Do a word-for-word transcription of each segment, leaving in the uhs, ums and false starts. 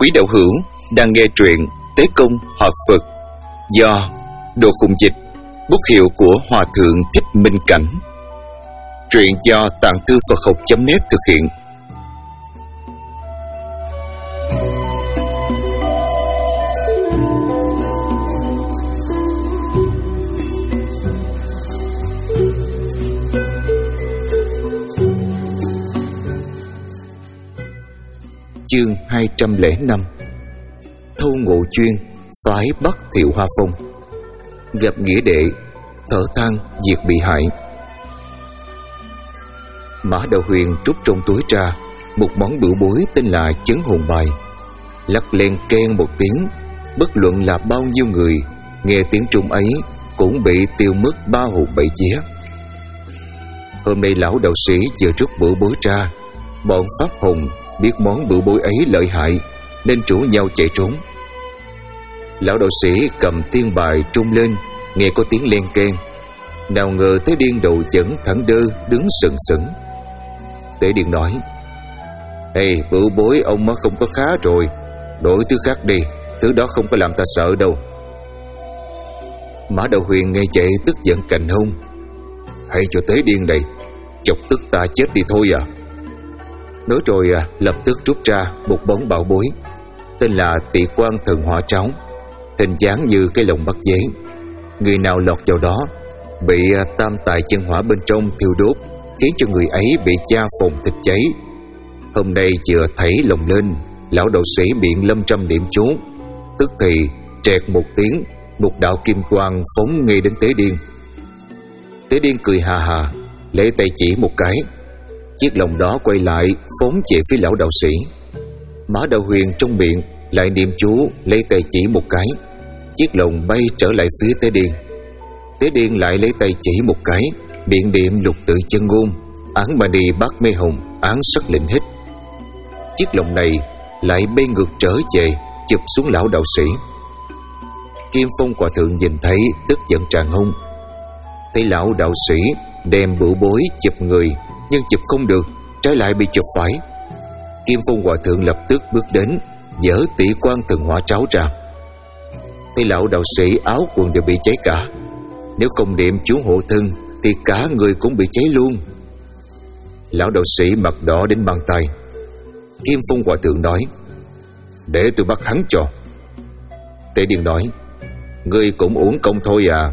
Quý đạo hữu đang nghe truyện Tế Công Hợp Phật do Đồ Khùng Dịch, bút hiệu của Hòa Thượng Thích Minh Cảnh. Truyện do Tạng Thư Phật Học chấm net thực hiện. Chương hai trăm lẻ năm. Thâu Ngộ Chuyên phái bắt Thiệu Hoa Phong, gặp nghĩa đệ, thở than diệt bị hại. Mã Đạo Huyền trút trong túi ra một món bửu bối tên là Chấn Hồn Bài, lắc len keng một tiếng. Bất luận là bao nhiêu người nghe tiếng trung ấy cũng bị tiêu mất ba hồn bảy vía. Hôm nay lão đạo sĩ vừa rút bửu bối ra, bọn pháp hồn biết món bửu bối ấy lợi hại nên rủ nhau chạy trốn. Lão đạo sĩ cầm tiên bài trung lên, nghe có tiếng len keng, nào ngờ Tế Điên đầu dẫn thẳng đơ đứng sừng sững. Tế Điên nói: "Hey, bửu bối ông mới không có khá rồi, đổi thứ khác đi, thứ đó không có làm ta sợ đâu." Mã Đạo Huyền nghe vậy tức giận cành hông: "Hay cho Tế Điên đây, chọc tức ta chết đi thôi à." Nói rồi à, lập tức rút ra một bóng bảo bối tên là Tị Quan Thần Hỏa Tráo, hình dáng như cái lồng bắt dế. Người nào lọt vào đó bị tam tài chân hỏa bên trong thiêu đốt, khiến cho người ấy bị da phồng thịt cháy. Hôm nay vừa thấy lồng lên, lão đạo sĩ miệng lâm trăm niệm chú, tức thì trẹt một tiếng, một đạo kim quang phóng ngay đến Tế Điên. Tế Điên cười hà hà, lấy tay chỉ một cái, chiếc lồng đó quay lại phóng về phía lão đạo sĩ. Mã Đạo Huyền trong miệng lại niệm chú, lấy tay chỉ một cái, chiếc lồng bay trở lại phía Tế Điên. Tế Điên lại lấy tay chỉ một cái, miệng niệm lục tự chân ngôn, án mà đi bát mê hồng, án sắc lệnh hít. Chiếc lồng này lại bay ngược trở về, chụp xuống lão đạo sĩ. Kim Phong Hòa Thượng nhìn thấy tức giận tràn hông. Thấy lão đạo sĩ đem bửu bối chụp người, nhưng chụp không được, trái lại bị chụp phải. Kim Phong Hòa Thượng lập tức bước đến, giở Tị Quan Thần Hỏa Tráo ra. Thấy lão đạo sĩ áo quần đều bị cháy cả, nếu không niệm chú hộ thân thì cả người cũng bị cháy luôn. Lão đạo sĩ mặt đỏ đến bàn tay. Kim Phong Hòa Thượng nói: "Để tôi bắt hắn cho." Tế Điên nói: "Ngươi cũng uổng công thôi à."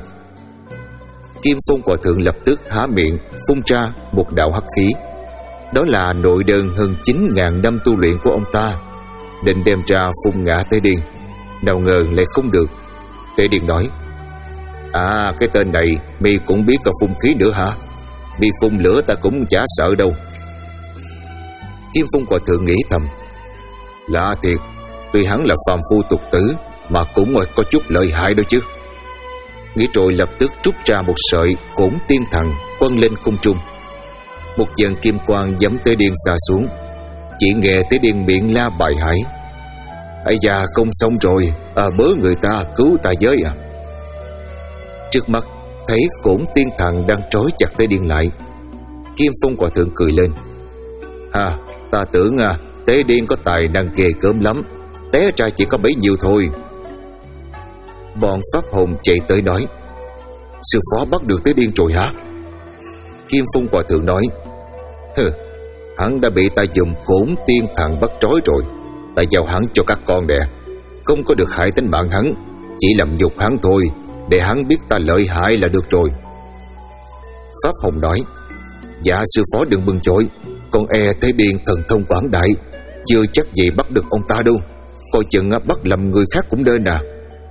Kim Phong Hòa Thượng lập tức há miệng phun ra một đạo hắc khí. Đó là nội đơn hơn chín ngàn năm tu luyện của ông ta, định đem ra phun ngã Tế Điên, nào ngờ lại không được. Tế Điên nói: "À, cái tên này mi cũng biết cả phun khí nữa hả? Mi phun lửa ta cũng chả sợ đâu." Kim Phong Hòa Thượng nghĩ thầm: lạ thiệt, tuy hắn là phàm phu tục tử mà cũng có chút lợi hại đó chứ. Nghĩ rồi lập tức rút ra một sợi Hỗn Tiên Thần quăng lên không trung. Một dần kim quang giẫm Tế Điên xà xuống. Chỉ nghe Tế Điên miệng la bài hải: "Ây da, không xong rồi, à, bớ người ta, cứu ta với à." Trước mắt thấy Hỗn Tiên Thần đang trói chặt Tế Điên lại. Kim Phong Hòa Thượng cười lên: "Ha, ta tưởng à, Tế Điên có tài năng ghê gớm lắm, té ra chỉ có bấy nhiêu thôi." Bọn pháp hồn chạy tới nói: "Sư phó bắt được Tế Điên rồi hả?" Kim Phong Hòa Thượng nói: "Hừ, hắn đã bị ta dùng Hỗn Tiên Thần bắt trói rồi. Ta giao hắn cho các con đẻ, không có được hại tính mạng hắn, chỉ làm nhục hắn thôi, để hắn biết ta lợi hại là được rồi." Pháp hồn nói: "Dạ sư phó đừng bưng chổi, con e Tế Điên thần thông quảng đại, chưa chắc gì bắt được ông ta đâu, coi chừng bắt lầm người khác cũng nên à."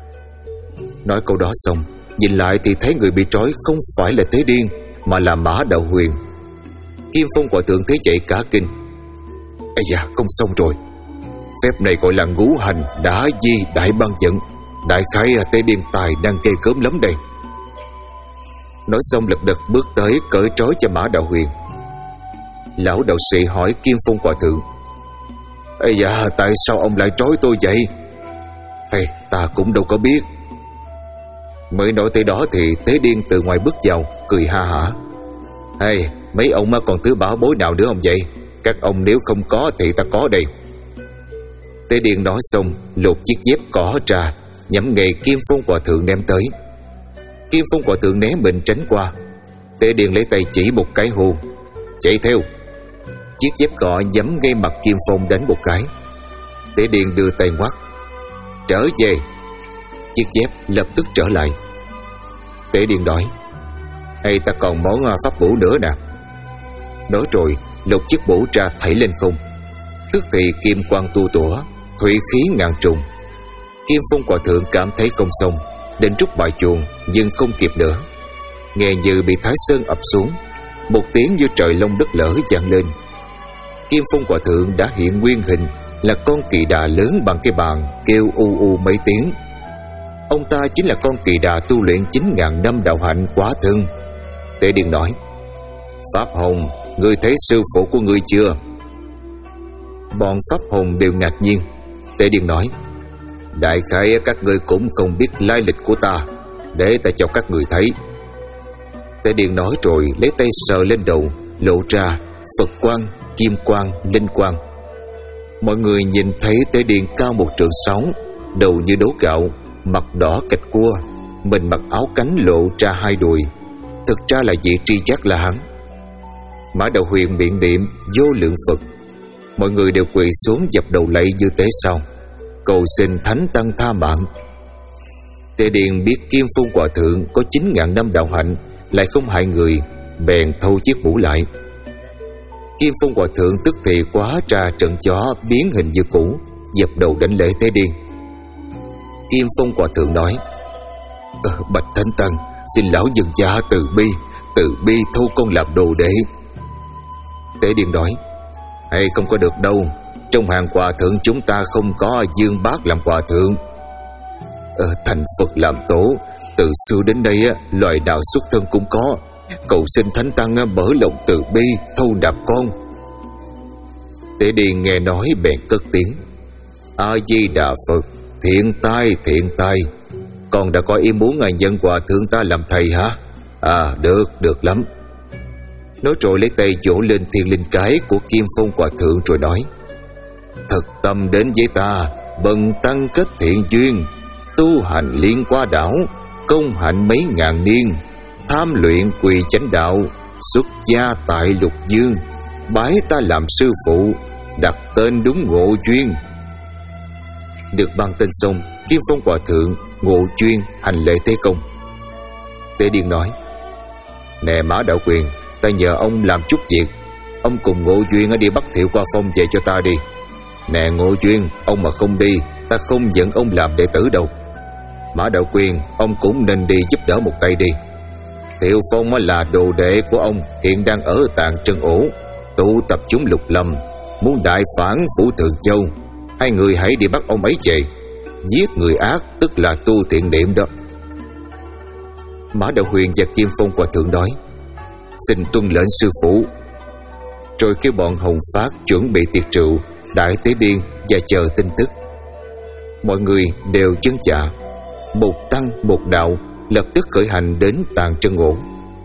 Nói câu đó xong, nhìn lại thì thấy người bị trói không phải là Tế Điên mà là Mã Đạo Huyền. Kim Phong Hòa Thượng thấy vậy cả kinh: "Ây da, không xong rồi. Phép này gọi là ngũ hành đã di đại băng giận, đại khái Tế Điên tài đang kê cớm lắm đây." Nói xong lật đật bước tới cởi trói cho Mã Đạo Huyền. Lão đạo sĩ hỏi Kim Phong Hòa Thượng: "Ây da, tại sao ông lại trói tôi vậy?" "Hey, ta cũng đâu có biết." Mới nói tới đó thì Tế Điên từ ngoài bước vào, cười ha hả: "Hey, mấy ông còn thứ bảo bối nào nữa không vậy? Các ông nếu không có thì ta có đây." Tế Điền nói xong, lột chiếc dép cỏ ra, nhắm ngay Kim Phong Hòa Thượng ném tới. Kim Phong Hòa Thượng né mình tránh qua. Tế Điền lấy tay chỉ một cái hô: chạy theo. Chiếc dép cọ nhắm ngay mặt Kim Phong đánh một cái. Tế Điền đưa tay ngoắt: trở về. Chiếc dép lập tức trở lại. Tế Điền nói: hay ta còn món pháp bổ nữa nè. Nói rồi lột chiếc bổ ra thảy lên không. Tức thì kim quang tua tủa, thủy khí ngàn trùng. Kim Phong Hòa Thượng cảm thấy không xong, định rút bài chuồng nhưng không kịp nữa. Nghe như bị Thái Sơn ập xuống, một tiếng như trời long đất lở vang lên. Kim Phong Hòa Thượng đã hiện nguyên hình là con kỳ đà lớn bằng cái bàn, kêu u u mấy tiếng. Ông ta chính là con kỳ đà tu luyện chín ngàn năm đạo hạnh Quá Thân. Tế Điền nói: Pháp Hồng, ngươi thấy sư phụ của ngươi chưa? Bọn Pháp Hồng đều ngạc nhiên. Tế Điền nói: đại khái các ngươi cũng không biết lai lịch của ta, để ta cho các người thấy. Tế Điền nói rồi lấy tay sờ lên đầu, lộ ra Phật quang, kim quang, linh quang. Mọi người nhìn thấy Tế Điền cao một trượng sáu, đầu như đố gạo, mặt đỏ kịch cua, mình mặc áo cánh lộ ra hai đùi. Thực ra là vị tri giác là hắn. Mã Đạo Huyền miệng niệm vô lượng Phật. Mọi người đều quỳ xuống dập đầu lạy như tế sau, cầu xin Thánh Tăng tha mạng. Tế Điền biết Kim Phong Hòa Thượng có chín ngàn năm đạo hạnh, lại không hại người, bèn thâu chiếc mũ lại. Kim Phong Hòa Thượng tức thì quá ra trận chó biến hình như cũ, dập đầu đánh lễ Tế Điền. Kim Phong Hòa Thượng nói: ờ, bạch Thánh Tăng, xin lão nhân gia từ bi, từ bi thu con làm đồ đệ. Tế Điền nói: hay không có được đâu, trong hàng hòa thượng chúng ta không có Dương Bác làm hòa thượng. Ờ, thành Phật làm tổ, từ xưa đến nay loài đạo xuất thân cũng có, cầu xin Thánh Tăng mở lòng từ bi thâu nạp con. Tế Điền nghe nói bèn cất tiếng: A Di Đà Phật, thiện tai thiện tai, con đã có ý muốn ngài nhân hòa thượng ta làm thầy hả? À, được, được lắm. Nói rồi lấy tay vỗ lên thiên linh cái của Kim Phong Hòa Thượng rồi nói: thật tâm đến với ta, bần tăng kết thiện duyên, tu hành liên qua đảo, công hạnh mấy ngàn niên, tham luyện quỳ chánh đạo, xuất gia tại lục dương, bái ta làm sư phụ, đặt tên đúng Ngộ Duyên. Được ban tên xong, Kim Phong Hòa Thượng Ngộ Duyên hành lễ tế công. Tế Điền nói: nè Mã Đạo Quyền, ta nhờ ông làm chút việc, ông cùng Ngộ Duyên đi bắt Thiệu Qua Phong về cho ta đi. Nè Ngộ Duyên, ông mà không đi, ta không nhận ông làm đệ tử đâu. Mã Đạo Quyền, ông cũng nên đi giúp đỡ một tay đi. Thiệu Phong là đồ đệ của ông, hiện đang ở Tạng Trân Ổ, tụ tập chúng lục lâm, muốn đại phản Phủ Thượng Châu. Hai người hãy đi bắt ông ấy về. Giết người ác tức là tu thiện niệm đó. Mã Đạo Huyền và Kim Phong Hòa Thượng nói: xin tuân lệnh sư phụ. Rồi kêu bọn Hồng Phát chuẩn bị tiệc rượu, đãi Tế Điền và chờ tin tức. Mọi người đều chân dạ. Một tăng một đạo lập tức khởi hành đến Tạng Trân Ổ.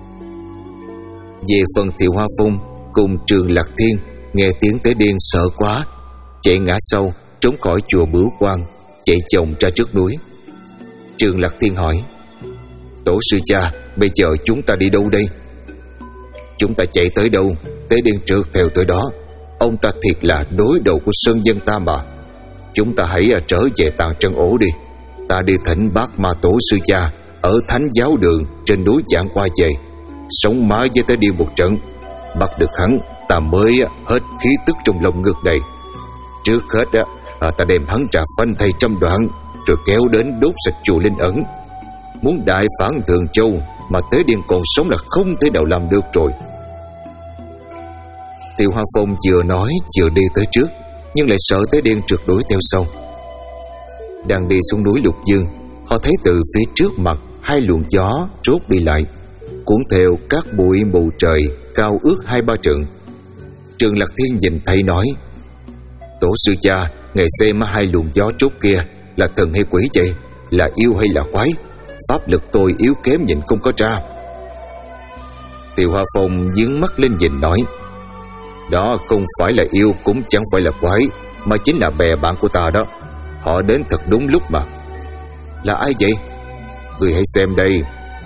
Về phần Thiệu Hoa Phong cùng Trường Lạc Thiên, nghe tiếng Tế Điền sợ quá, chạy ngã sau trốn khỏi chùa Bửu Quang, chạy chồng ra trước núi. Trường Lạc Thiên hỏi: tổ sư cha, bây giờ chúng ta đi đâu đây? Chúng ta chạy tới đâu, Tế Điền trượt theo tới đó. Ông ta thiệt là đối đầu của sơn dân ta mà. Chúng ta hãy trở về Tạng Trân Ổ đi. Ta đi thỉnh bác Ma Tổ sư cha ở Thánh Giáo Đường trên núi Giảng qua về, sống mãi với Tế Điền một trận. Bắt được hắn, ta mới hết khí tức trong lòng ngực này. Trước hết á, ta đem hắn trà phanh thay trăm đoạn, rồi kéo đến đốt sạch chùa Linh Ẩn. Muốn đại phản Thường Châu mà Tế Điền còn sống là không thể nào làm được rồi. Thiệu Hoa Phong vừa nói vừa đi tới trước, nhưng lại sợ Tế Điền trượt đuổi theo sau. Đang đi xuống núi Lục Dương, họ thấy từ phía trước mặt hai luồng gió trốt đi lại, cuốn theo các bụi mù trời cao ước hai ba trượng. Trường Lạc Thiên nhìn thấy nói: tổ sư cha, ngài xem hai luồng gió trốt kia là thần hay quỷ vậy? Là yêu hay là quái? Pháp lực tôi yếu kém nhìn không có ra. Thiệu Hoa Phong nhướng mắt lên nhìn nói: đó không phải là yêu, cũng chẳng phải là quái, mà chính là bè bạn của ta đó. Họ đến thật đúng lúc mà. Là ai vậy? Người hãy xem đây.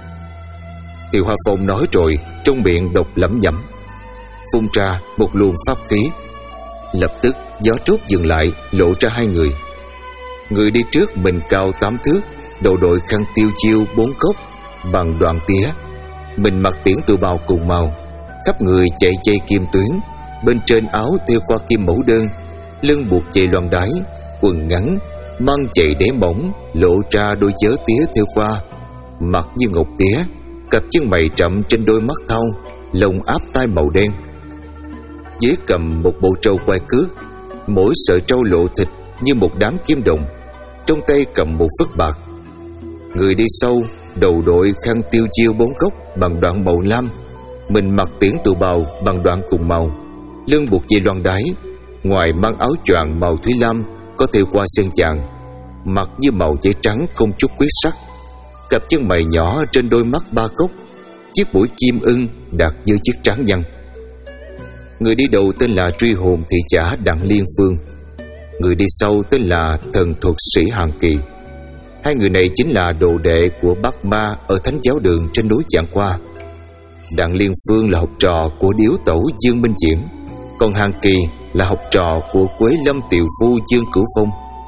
Thiệu Hoa Phong nói rồi trong miệng độc lẩm nhẩm, phun ra một luồng pháp khí. Lập tức gió trút dừng lại, lộ ra hai người. Người đi trước mình cao tám thước, đầu đội khăn tiêu chiêu bốn góc bằng đoạn tía, mình mặc tiễn tự bào cùng màu, khắp người chạy dây kim tuyến, bên trên áo thêu qua kim mẫu đơn, lưng buộc dây loan đái, quần ngắn, mang chạy đế mỏng, lộ ra đôi vớ tía thêu qua, mặt như ngọc tía, cặp chân mày rậm trên đôi mắt thau, lông áp tai màu đen. Dưới cầm một bộ trâu quai cước, mỗi sợi trâu lộ thịt như một đám kim đồng, trong tay cầm một phất bạc. Người đi sau đầu đội khăn tiêu chiêu bốn góc bằng đoạn màu lam, mình mặc tiễn tù bào bằng đoạn cùng màu, lưng buộc dây loan đái, ngoài mang áo choàng màu thủy lam có thêu qua sen vàng, mặt như màu giấy trắng không chút quyết sắc, cặp chân mày nhỏ trên đôi mắt ba góc, chiếc mũi chim ưng đặt dưới chiếc trán nhăn. Người đi đầu tên là truy hồn thị giả Đặng Liên Phương, người đi sau tên là thần thuật sĩ Hàn Kỳ. Hai người này chính là đồ đệ của Bát Ma ở Thánh Giáo Đường trên núi Giảng Qua. Đặng Liên Phương là học trò của điếu tẩu Dương Minh Diễn, còn Hàn Kỳ là học trò của Quế Lâm Tiều Phu Dương Cửu Phong.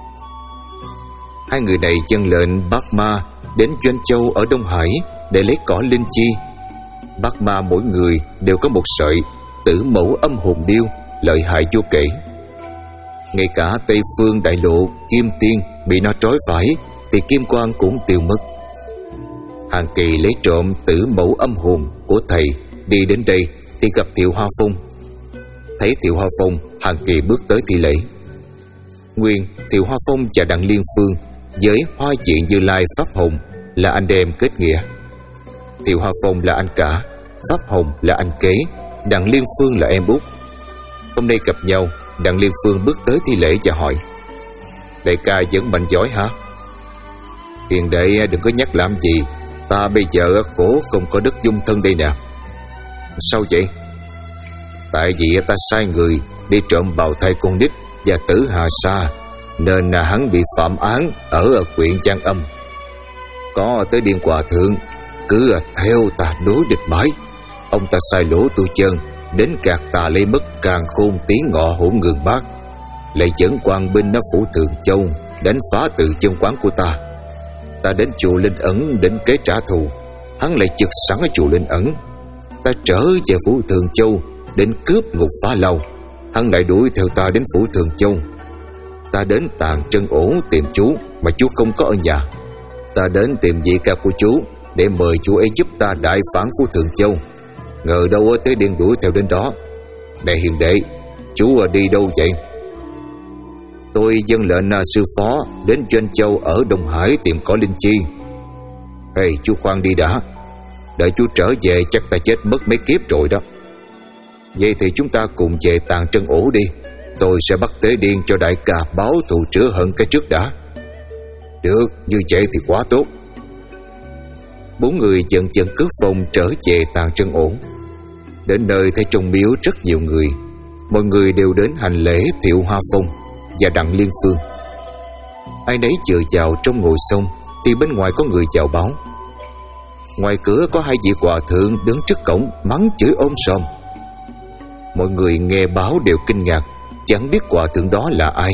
Hai người này dâng lệnh Bát Ma đến Doanh Châu ở Đông Hải để lấy cỏ linh chi. Bát Ma mỗi người đều có một sợi tử mẫu âm hồn điêu, lợi hại vô kể. Ngay cả Tây Phương Đại Lộ Kim Tiên bị nó trói phải thì kim quang cũng tiêu mất. Hàn Kỳ lấy trộm tử mẫu âm hồn của thầy, đi đến đây thì gặp Thiệu Hoa Phong. Thấy Thiệu Hoa Phong, Hàn Kỳ bước tới thi lễ. Nguyên Thiệu Hoa Phong và Đặng Liên Phương với Hoa Diện Như Lai Pháp Hồng là anh em kết nghĩa. Thiệu Hoa Phong là anh cả, Pháp Hồng là anh kế, Đặng Liên Phương là em út. Hôm nay gặp nhau, Đặng Liên Phương bước tới thi lễ và hỏi: Đại ca vẫn mạnh giỏi hả? Hiền đệ đừng có nhắc làm gì, ta bây giờ khổ không có đất dung thân đây nè. Sao vậy? Tại vì ta sai người đi trộm bào thai con nít và tử Hà Sa, nên là hắn bị phạm án ở huyện Giang Âm. Có tới Điên Hòa Thượng cứ theo ta đối địch mãi. Ông ta sai lỗ tu chân đến gạt ta lấy mất càn khôn tí ngọ hỗn ngường bát, lại dẫn quan binh nó phủ Thường Châu đánh phá từ chân quán của ta. Ta đến chùa Linh Ẩn đến kế trả thù, hắn lại chực sẵn ở chùa Linh Ẩn. Ta trở về phủ Thường Châu đến cướp ngục phá lâu, hắn lại đuổi theo ta đến phủ Thường Châu. Ta đến Tàng Trân Ổ tìm chú mà chú không có ở nhà. Ta đến tìm vị ca của chú để mời chú ấy giúp ta đại phản phủ Thường Châu. Ngờ đâu tới điên đuổi theo đến đó. Này hiền đệ, chú đi đâu vậy? Tôi dâng lệnh sư phó đến Doanh Châu ở Đông Hải tìm cỏ linh chi. Hey, chú khoan đi đã. Đợi chú trở về chắc ta chết mất mấy kiếp rồi đó. Vậy thì chúng ta cùng về Tàng Trân Ổ đi. Tôi sẽ bắt Tế Điên cho đại ca báo thù chữa hận cái trước đã. Được, như vậy thì quá tốt. Bốn người chận chận cướp phong trở về Tàng Trân Ổ. Đến nơi thấy trong miếu rất nhiều người. Mọi người đều đến hành lễ Thiệu Hoa Phong và Đặng Liên Phương. Ai nấy chờ vào trong ngồi xong thì bên ngoài có người chào báo. Ngoài cửa có hai vị hòa thượng đứng trước cổng mắng chửi ôm sòm. Mọi người nghe báo đều kinh ngạc, chẳng biết hòa thượng đó là ai.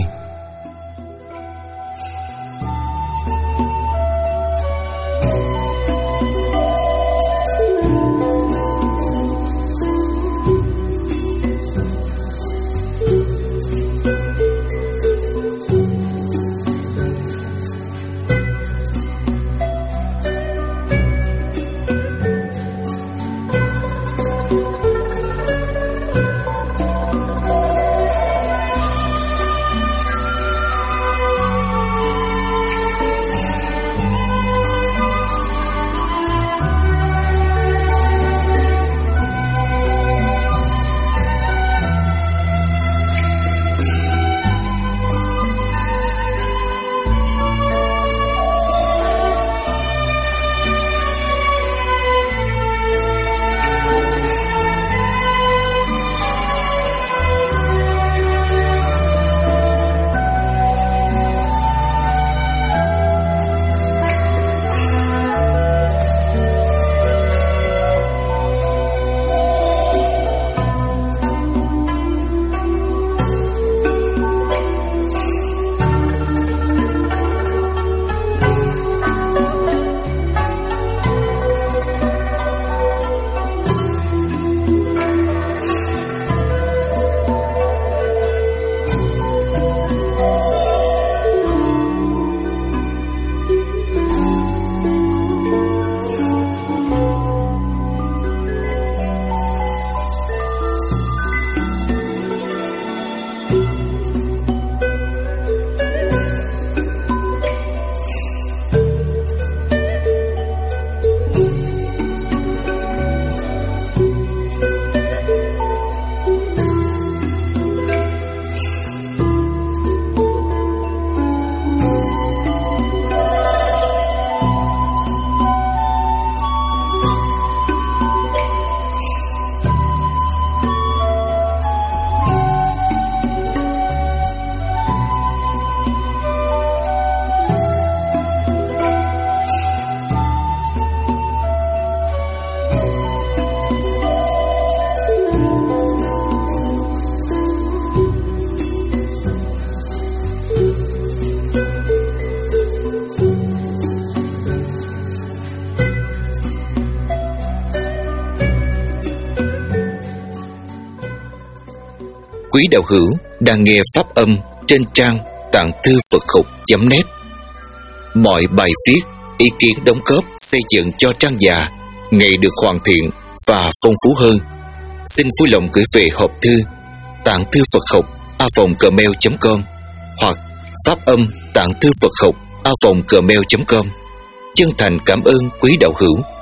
quý đạo hữu đang nghe pháp âm trên trang tạng thư Phật học chấm net. Mọi bài viết, ý kiến đóng góp xây dựng cho trang già ngày được hoàn thiện và phong phú hơn, xin vui lòng gửi về hộp thư tạng thư Phật học a vòng gmail chấm com hoặc pháp âm tạng thư Phật học a vòng gmail chấm com. Chân thành cảm ơn quý đạo hữu.